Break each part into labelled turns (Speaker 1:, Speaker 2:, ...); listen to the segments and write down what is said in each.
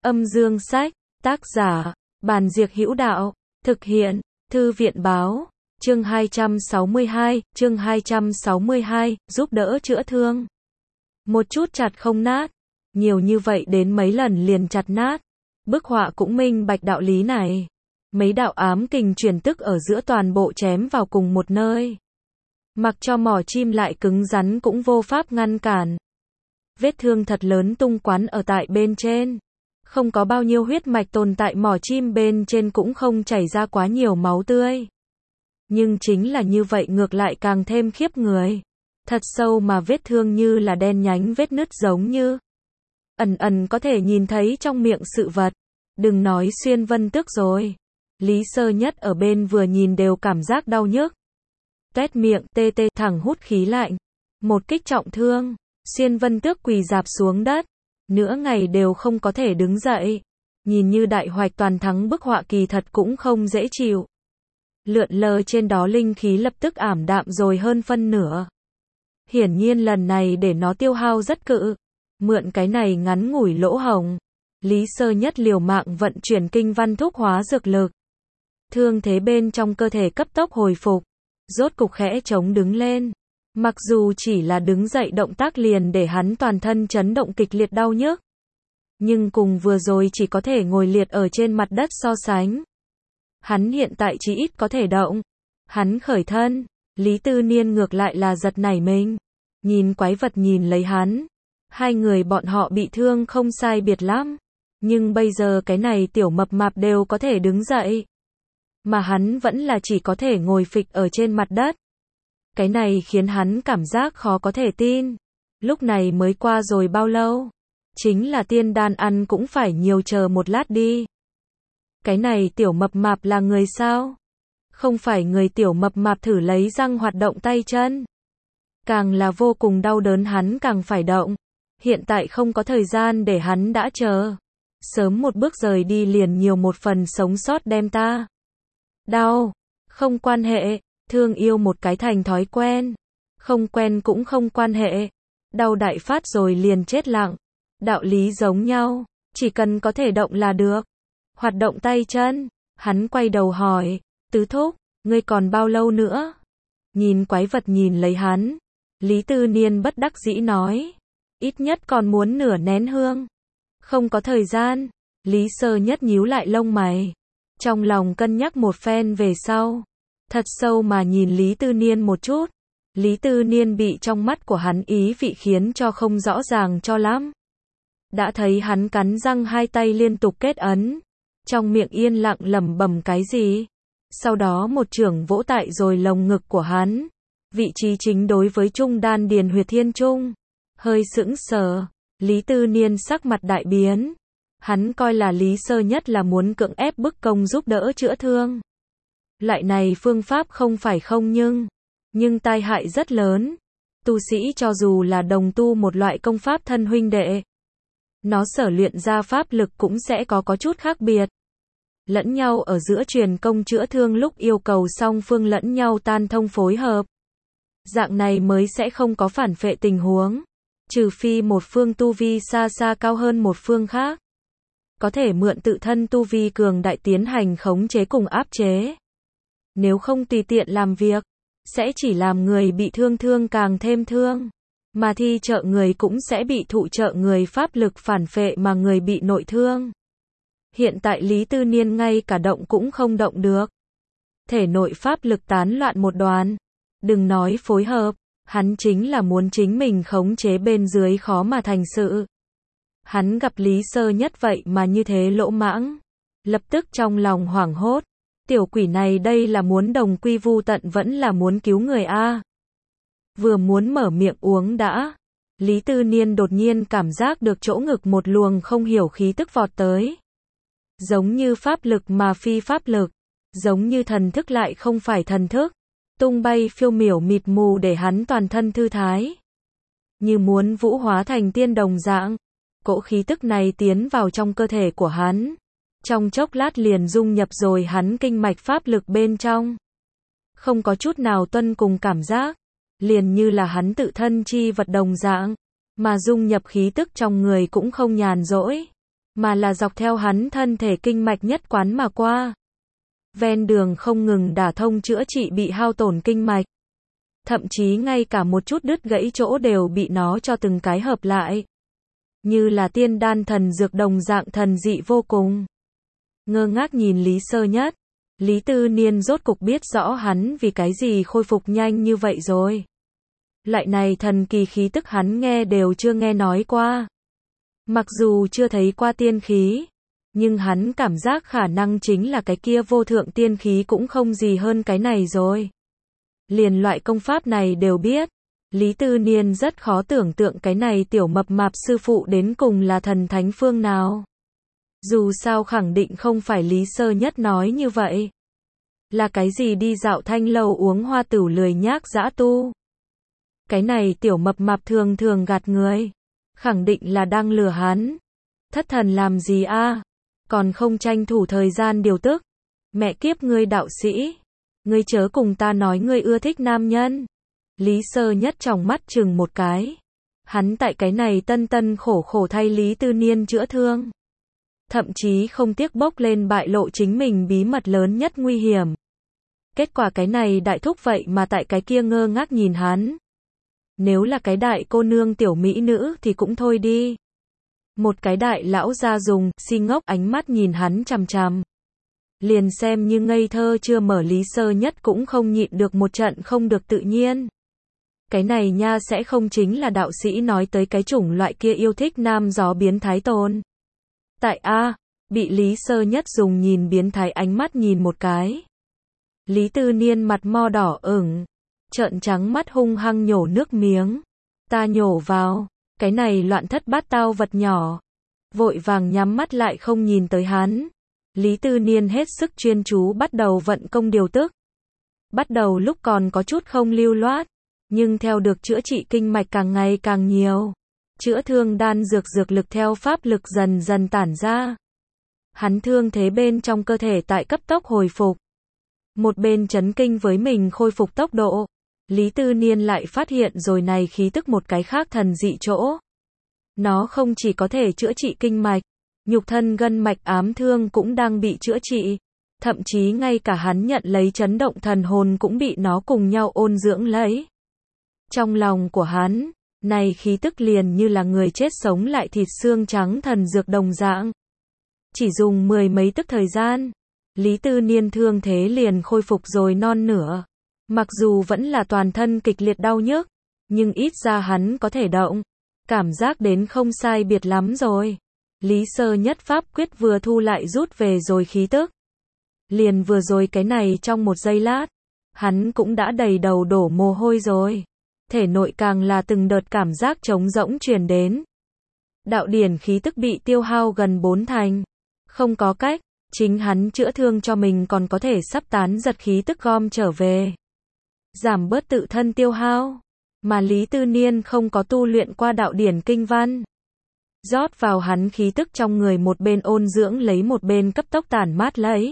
Speaker 1: Âm dương sách, tác giả, Bàn Diệc Hữu Đạo, thực hiện, Thư viện báo, chương 262, giúp đỡ chữa thương. Một chút chặt không nát, nhiều như vậy đến mấy lần liền chặt nát. Bức họa cũng minh bạch đạo lý này. Mấy đạo ám kình truyền tức ở giữa toàn bộ chém vào cùng một nơi. Mặc cho mỏ chim lại cứng rắn cũng vô pháp ngăn cản. Vết thương thật lớn tung quán ở tại bên trên. Không có bao nhiêu huyết mạch tồn tại, mỏ chim bên trên cũng không chảy ra quá nhiều máu tươi. Nhưng chính là như vậy ngược lại càng thêm khiếp người. Thật sâu mà vết thương như là đen nhánh vết nứt, giống như ẩn có thể nhìn thấy trong miệng sự vật. Đừng nói Xuyên Vân Tước rồi. Lý Sơ Nhất ở bên vừa nhìn đều cảm giác đau nhức. Tuét miệng tê tê thẳng hút khí lạnh. Một kích trọng thương, Xuyên Vân Tước quỳ rạp xuống đất. Nửa ngày đều không có thể đứng dậy. Nhìn như đại hoạch toàn thắng, bức họa kỳ thật cũng không dễ chịu. Lượn lờ trên đó linh khí lập tức ảm đạm rồi hơn phân nửa. Hiển nhiên lần này để nó tiêu hao rất cự. Mượn cái này ngắn ngủi lỗ hổng, Lý Sơ Nhất liều mạng vận chuyển kinh văn thúc hóa dược lực. Thương thế bên trong cơ thể cấp tốc hồi phục, rốt cục khẽ chống đứng lên. Mặc dù chỉ là đứng dậy động tác liền để hắn toàn thân chấn động kịch liệt đau nhức. Nhưng cùng vừa rồi chỉ có thể ngồi liệt ở trên mặt đất so sánh. Hắn hiện tại chỉ ít có thể động. Hắn khởi thân, Lý Tư Niên ngược lại là giật nảy mình. Nhìn quái vật nhìn lấy hắn. Hai người bọn họ bị thương không sai biệt lắm. Nhưng bây giờ cái này tiểu mập mạp đều có thể đứng dậy. Mà hắn vẫn là chỉ có thể ngồi phịch ở trên mặt đất. Cái này khiến hắn cảm giác khó có thể tin. Lúc này mới qua rồi bao lâu? Chính là tiên đan ăn cũng phải nhiều chờ một lát đi. Cái này tiểu mập mạp là người sao? Không phải người, tiểu mập mạp thử lấy răng hoạt động tay chân. Càng là vô cùng đau đớn, hắn càng phải động. Hiện tại không có thời gian để hắn đã chờ. Sớm một bước rời đi liền nhiều một phần sống sót đem ta. Đau, không quan hệ, thương yêu một cái thành thói quen. Không quen cũng không quan hệ. Đau đại phát rồi liền chết lặng. Đạo lý giống nhau, chỉ cần có thể động là được. Hoạt động tay chân, hắn quay đầu hỏi, Tứ thúc, ngươi còn bao lâu nữa? Nhìn quái vật nhìn lấy hắn, Lý Tư Niên bất đắc dĩ nói, ít nhất còn muốn nửa nén hương. Không có thời gian, Lý Sơ Nhất nhíu lại lông mày. Trong lòng cân nhắc một phen về sau, thật sâu mà nhìn Lý Tư Niên một chút. Lý Tư Niên bị trong mắt của hắn ý vị khiến cho không rõ ràng cho lắm. Đã thấy hắn cắn răng, hai tay liên tục kết ấn. Trong miệng yên lặng lẩm bẩm cái gì. Sau đó một chưởng vỗ tại rồi lồng ngực của hắn. Vị trí chính đối với trung đan điền huyệt thiên trung. Hơi sững sờ, Lý Tư Niên sắc mặt đại biến. Hắn coi là Lý Sơ Nhất là muốn cưỡng ép bức công giúp đỡ chữa thương. Loại này phương pháp không phải không, nhưng tai hại rất lớn. Tu sĩ cho dù là đồng tu một loại công pháp thân huynh đệ, nó sở luyện ra pháp lực cũng sẽ có chút khác biệt. Lẫn nhau ở giữa truyền công chữa thương lúc yêu cầu song phương lẫn nhau tan thông phối hợp. Dạng này mới sẽ không có phản phệ tình huống. Trừ phi một phương tu vi xa xa cao hơn một phương khác. Có thể mượn tự thân tu vi cường đại tiến hành khống chế cùng áp chế. Nếu không tùy tiện làm việc, sẽ chỉ làm người bị thương càng thêm thương. Mà thi trợ người cũng sẽ bị thụ trợ người pháp lực phản phệ mà người bị nội thương. Hiện tại Lý Tư Niên ngay cả động cũng không động được. Thể nội pháp lực tán loạn một đoàn. Đừng nói phối hợp, hắn chính là muốn chính mình khống chế bên dưới khó mà thành sự. Hắn gặp Lý Sơ Nhất vậy mà như thế lỗ mãng. Lập tức trong lòng hoảng hốt. Tiểu quỷ này đây là muốn đồng quy vu tận vẫn là muốn cứu người a? Vừa muốn mở miệng uống đã. Lý Tư Niên đột nhiên cảm giác được chỗ ngực một luồng không hiểu khí tức vọt tới. Giống như pháp lực mà phi pháp lực. Giống như thần thức lại không phải thần thức. Tung bay phiêu miểu mịt mù để hắn toàn thân thư thái. Như muốn vũ hóa thành tiên đồng dạng. Cỗ khí tức này tiến vào trong cơ thể của hắn. Trong chốc lát liền dung nhập rồi hắn kinh mạch pháp lực bên trong. Không có chút nào tuân cùng cảm giác. Liền như là hắn tự thân chi vật đồng dạng. Mà dung nhập khí tức trong người cũng không nhàn rỗi. mà là dọc theo hắn thân thể kinh mạch nhất quán mà qua. Ven đường không ngừng đả thông chữa trị bị hao tổn kinh mạch. Thậm chí ngay cả một chút đứt gãy chỗ đều bị nó cho từng cái hợp lại. Như là tiên đan thần dược đồng dạng thần dị vô cùng. Ngơ ngác nhìn Lý Sơ Nhất, Lý Tư Niên rốt cục biết rõ hắn vì cái gì khôi phục nhanh như vậy rồi. Loại này thần kỳ khí tức hắn nghe đều chưa nghe nói qua. Mặc dù chưa thấy qua tiên khí, nhưng hắn cảm giác khả năng chính là cái kia vô thượng tiên khí cũng không gì hơn cái này rồi. Liền loại công pháp này đều biết. Lý Tư Niên rất khó tưởng tượng cái này tiểu mập mạp sư phụ đến cùng là thần thánh phương nào. Dù sao khẳng định không phải Lý Sơ Nhất nói như vậy. Là cái gì đi dạo thanh lâu uống hoa tửu lười nhác dã tu. Cái này tiểu mập mạp thường thường gạt người. Khẳng định là đang lừa hắn. Thất thần làm gì a? Còn không tranh thủ thời gian điều tức. Mẹ kiếp ngươi đạo sĩ. Ngươi chớ cùng ta nói ngươi ưa thích nam nhân. Lý Sơ Nhất tròng mắt chừng một cái. Hắn tại cái này tân tân khổ khổ thay Lý Tư Niên chữa thương. Thậm chí không tiếc bốc lên bại lộ chính mình bí mật lớn nhất nguy hiểm. Kết quả cái này đại thúc vậy mà tại cái kia ngơ ngác nhìn hắn. Nếu là cái đại cô nương tiểu mỹ nữ thì cũng thôi đi. Một cái đại lão gia dùng, si ngốc ánh mắt nhìn hắn chằm chằm. Liền xem như ngây thơ chưa mở Lý Sơ Nhất cũng không nhịn được một trận không được tự nhiên. Cái này nha sẽ không chính là đạo sĩ nói tới cái chủng loại kia yêu thích nam gió biến thái tồn. Tại A, bị Lý Sơ Nhất dùng nhìn biến thái ánh mắt nhìn một cái. Lý Tư Niên mặt mo đỏ ửng, trợn trắng mắt hung hăng nhổ nước miếng. Ta nhổ vào, cái này loạn thất bát tao vật nhỏ. Vội vàng nhắm mắt lại không nhìn tới hắn. Lý Tư Niên hết sức chuyên chú bắt đầu vận công điều tức. Bắt đầu lúc còn có chút không lưu loát, nhưng theo được chữa trị kinh mạch càng ngày càng nhiều. Chữa thương đan dược lực theo pháp lực dần dần tản ra. Hắn thương thế bên trong cơ thể tại cấp tốc hồi phục. Một bên chấn kinh với mình khôi phục tốc độ. Lý Tư Niên lại phát hiện rồi này khí tức một cái khác thần dị chỗ. Nó không chỉ có thể chữa trị kinh mạch, nhục thân gân mạch ám thương cũng đang bị chữa trị. Thậm chí ngay cả hắn nhận lấy chấn động thần hồn cũng bị nó cùng nhau ôn dưỡng lấy. Trong lòng của hắn, này khí tức liền như là người chết sống lại thịt xương trắng thần dược đồng dạng. Chỉ dùng 10 mấy tức thời gian, Lý Tư Niên thương thế liền khôi phục rồi non nửa. Mặc dù vẫn là toàn thân kịch liệt đau nhức, nhưng ít ra hắn có thể động. Cảm giác đến không sai biệt lắm rồi. Lý Sơ Nhất pháp quyết vừa thu lại rút về rồi khí tức. Liền vừa rồi cái này trong một giây lát, hắn cũng đã đầy đầu đổ mồ hôi rồi. Thể nội càng là từng đợt cảm giác trống rỗng truyền đến. Đạo điển khí tức bị tiêu hao gần 4 thành. Không có cách, chính hắn chữa thương cho mình còn có thể sắp tán giật khí tức gom trở về. Giảm bớt tự thân tiêu hao. Mà Lý Tư Niên không có tu luyện qua đạo điển kinh văn. Rót vào hắn khí tức trong người một bên ôn dưỡng lấy một bên cấp tốc tản mát lấy.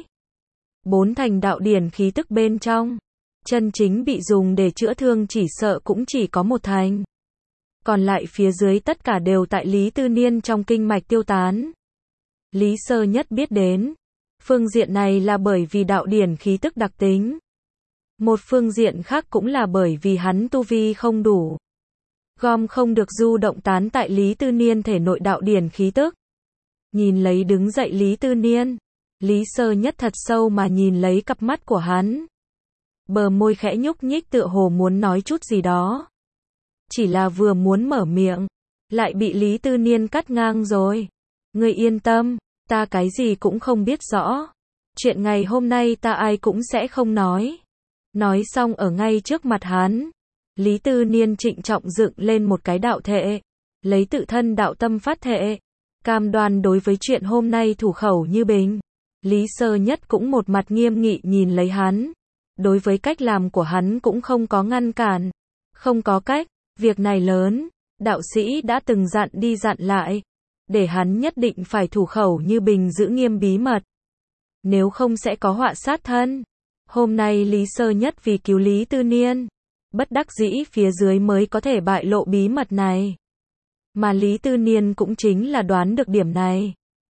Speaker 1: 4 thành đạo điển khí tức bên trong. Chân chính bị dùng để chữa thương chỉ sợ cũng chỉ có 1 thành. Còn lại phía dưới tất cả đều tại Lý Tư Niên trong kinh mạch tiêu tán. Lý Sơ Nhất biết đến. Phương diện này là bởi vì đạo điển khí tức đặc tính. Một phương diện khác cũng là bởi vì hắn tu vi không đủ. Gom không được du động tán tại Lý Tư Niên thể nội đạo điển khí tức. Nhìn lấy đứng dậy Lý Tư Niên. Lý Sơ Nhất thật sâu mà nhìn lấy cặp mắt của hắn. Bờ môi khẽ nhúc nhích tựa hồ muốn nói chút gì đó. Chỉ là vừa muốn mở miệng, lại bị Lý Tư Niên cắt ngang rồi. Ngươi yên tâm, ta cái gì cũng không biết rõ. Chuyện ngày hôm nay ta ai cũng sẽ không nói. Nói xong ở ngay trước mặt hắn. Lý Tư Niên trịnh trọng dựng lên một cái đạo thệ. Lấy tự thân đạo tâm phát thệ. Cam đoan đối với chuyện hôm nay thủ khẩu như bình. Lý Sơ Nhất cũng một mặt nghiêm nghị nhìn lấy hắn. Đối với cách làm của hắn cũng không có ngăn cản. Không có cách, việc này lớn. Đạo sĩ đã từng dặn đi dặn lại. Để hắn nhất định phải thủ khẩu như bình giữ nghiêm bí mật. Nếu không sẽ có họa sát thân. Hôm nay Lý Sơ Nhất vì cứu Lý Tư Niên. Bất đắc dĩ phía dưới mới có thể bại lộ bí mật này. Mà Lý Tư Niên cũng chính là đoán được điểm này.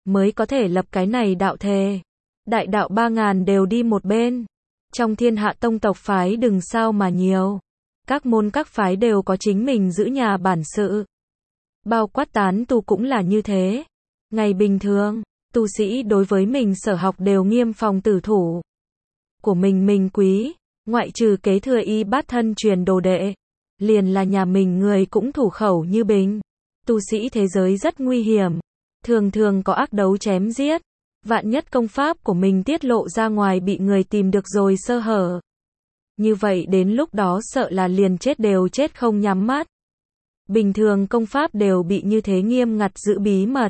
Speaker 1: mới có thể lập cái này đạo thề. Đại đạo 3.000 đều đi một bên. Trong thiên hạ tông tộc phái đừng sao mà nhiều. Các môn các phái đều có chính mình giữ nhà bản sự. Bao quát tán tu cũng là như thế. Ngày bình thường, tu sĩ đối với mình sở học đều nghiêm phòng tử thủ. Của mình quý, ngoại trừ kế thừa y bát thân truyền đồ đệ. Liền là nhà mình người cũng thủ khẩu như bình. Tu sĩ thế giới rất nguy hiểm. Thường thường có ác đấu chém giết. Vạn nhất công pháp của mình tiết lộ ra ngoài bị người tìm được rồi sơ hở. Như vậy đến lúc đó sợ là liền chết đều chết không nhắm mắt. Bình thường công pháp đều bị như thế nghiêm ngặt giữ bí mật.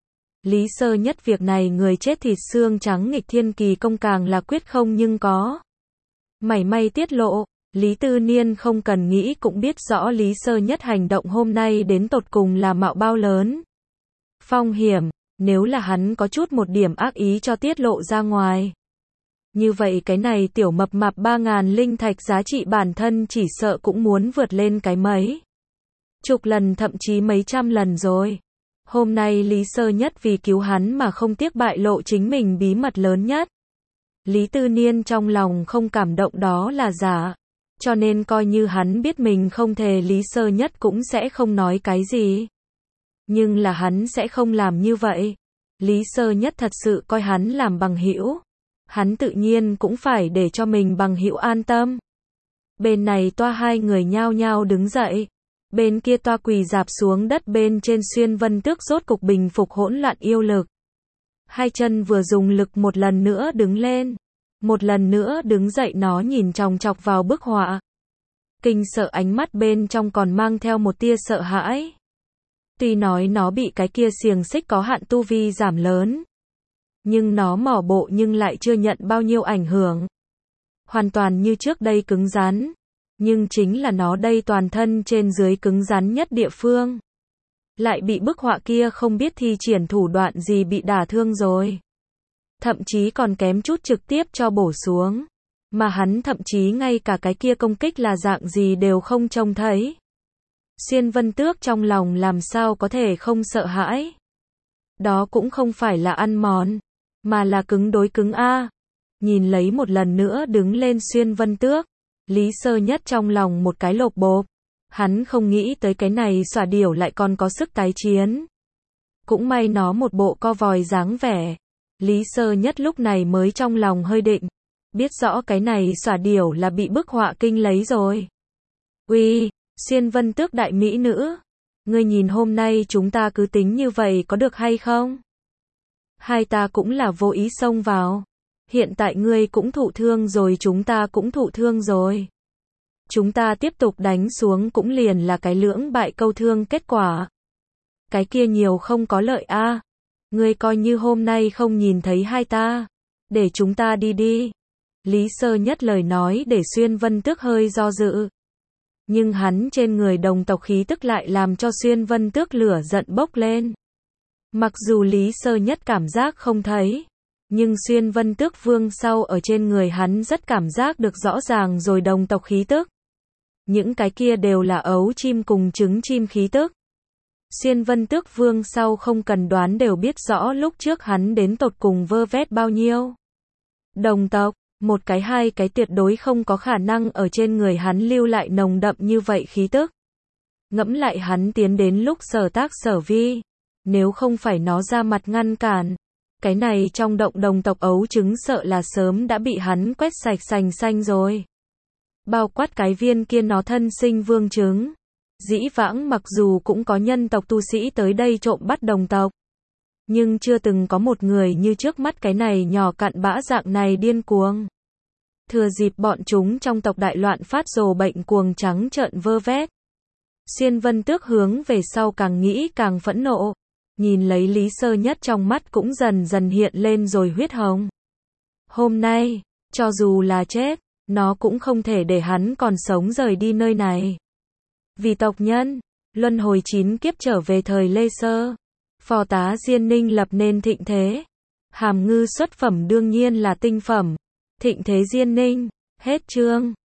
Speaker 1: Lý Sơ Nhất việc này người chết thịt xương trắng nghịch thiên kỳ công càng là quyết không nhưng có. Mảy may tiết lộ, Lý Tư Niên không cần nghĩ cũng biết rõ Lý Sơ Nhất hành động hôm nay đến tột cùng là mạo bao lớn. Phong hiểm, nếu là hắn có chút một điểm ác ý cho tiết lộ ra ngoài. Như vậy cái này tiểu mập mạp 3.000 linh thạch giá trị bản thân chỉ sợ cũng muốn vượt lên cái mấy. Chục lần thậm chí mấy trăm lần rồi. Hôm nay Lý Sơ Nhất vì cứu hắn mà không tiếc bại lộ chính mình bí mật lớn nhất. Lý Tư Niên trong lòng không cảm động đó là giả. Cho nên coi như hắn biết mình không thề Lý Sơ Nhất cũng sẽ không nói cái gì. Nhưng là hắn sẽ không làm như vậy. Lý Sơ Nhất thật sự coi hắn làm bằng hữu. Hắn tự nhiên cũng phải để cho mình bằng hữu an tâm. Bên này toa hai người nhao nhao đứng dậy. Bên kia toa quỳ rạp xuống đất bên trên Xuyên Vân Tước rốt cục bình phục hỗn loạn yêu lực. Hai chân vừa dùng lực một lần nữa đứng lên. Một lần nữa đứng dậy nó nhìn chòng chọc vào bức họa. Kinh sợ ánh mắt bên trong còn mang theo một tia sợ hãi. Tuy nói nó bị cái kia xiềng xích có hạn tu vi giảm lớn. Nhưng nó mỏ bộ nhưng lại chưa nhận bao nhiêu ảnh hưởng. Hoàn toàn như trước đây cứng rắn. Nhưng chính là nó đây toàn thân trên dưới cứng rắn nhất địa phương. Lại bị bức họa kia không biết thi triển thủ đoạn gì bị đả thương rồi. Thậm chí còn kém chút trực tiếp cho bổ xuống. Mà hắn thậm chí ngay cả cái kia công kích là dạng gì đều không trông thấy. Xuyên Vân Tước trong lòng làm sao có thể không sợ hãi. Đó cũng không phải là ăn mòn, mà là cứng đối cứng a. Nhìn lấy một lần nữa đứng lên Xuyên Vân Tước, Lý Sơ Nhất trong lòng một cái lộp bộp. Hắn không nghĩ tới cái này xỏa điểu lại còn có sức tái chiến. Cũng may nó một bộ co vòi dáng vẻ. Lý Sơ Nhất lúc này mới trong lòng hơi định. Biết rõ cái này xỏa điểu là bị bức họa kinh lấy rồi. Uy, Xuyên Vân Tước đại mỹ nữ. Ngươi nhìn hôm nay chúng ta cứ tính như vậy có được hay không? Hai ta cũng là vô ý xông vào. Hiện tại ngươi cũng thụ thương rồi chúng ta cũng thụ thương rồi. Chúng ta tiếp tục đánh xuống cũng liền là cái lưỡng bại câu thương kết quả. Cái kia nhiều không có lợi a. Ngươi coi như hôm nay không nhìn thấy hai ta. Để chúng ta đi đi. Lý Sơ Nhất lời nói để Xuyên Vân Tước hơi do dự. Nhưng hắn trên người đồng tộc khí tức lại làm cho Xuyên Vân Tước lửa giận bốc lên. Mặc dù Lý Sơ Nhất cảm giác không thấy. Nhưng Xuyên Vân Tước vương sau ở trên người hắn rất cảm giác được rõ ràng rồi đồng tộc khí tức. Những cái kia đều là ấu chim cùng trứng chim khí tức. Xuyên Vân Tước vương sau không cần đoán đều biết rõ lúc trước hắn đến tột cùng vơ vét bao nhiêu. Đồng tộc, một cái hai cái tuyệt đối không có khả năng ở trên người hắn lưu lại nồng đậm như vậy khí tức. Ngẫm lại hắn tiến đến lúc sở tác sở vi. Nếu không phải nó ra mặt ngăn cản. Cái này trong động đồng tộc ấu trứng sợ là sớm đã bị hắn quét sạch sành xanh rồi. Bao quát cái viên kia nó thân sinh vương trứng. Dĩ vãng mặc dù cũng có nhân tộc tu sĩ tới đây trộm bắt đồng tộc. Nhưng chưa từng có một người như trước mắt cái này nhỏ cặn bã dạng này điên cuồng. Thừa dịp bọn chúng trong tộc đại loạn phát rồ bệnh cuồng trắng trợn vơ vét. Xuyên Vân Tước hướng về sau càng nghĩ càng phẫn nộ. Nhìn lấy Lý Sơ Nhất trong mắt cũng dần dần hiện lên rồi huyết hồng. Hôm nay, cho dù là chết, nó cũng không thể để hắn còn sống rời đi nơi này. Vì tộc nhân, luân hồi 9 kiếp trở về thời Lê Sơ. Phò tá Diên Ninh lập nên thịnh thế. Hàm ngư xuất phẩm đương nhiên là tinh phẩm. Thịnh thế Diên Ninh, hết chương.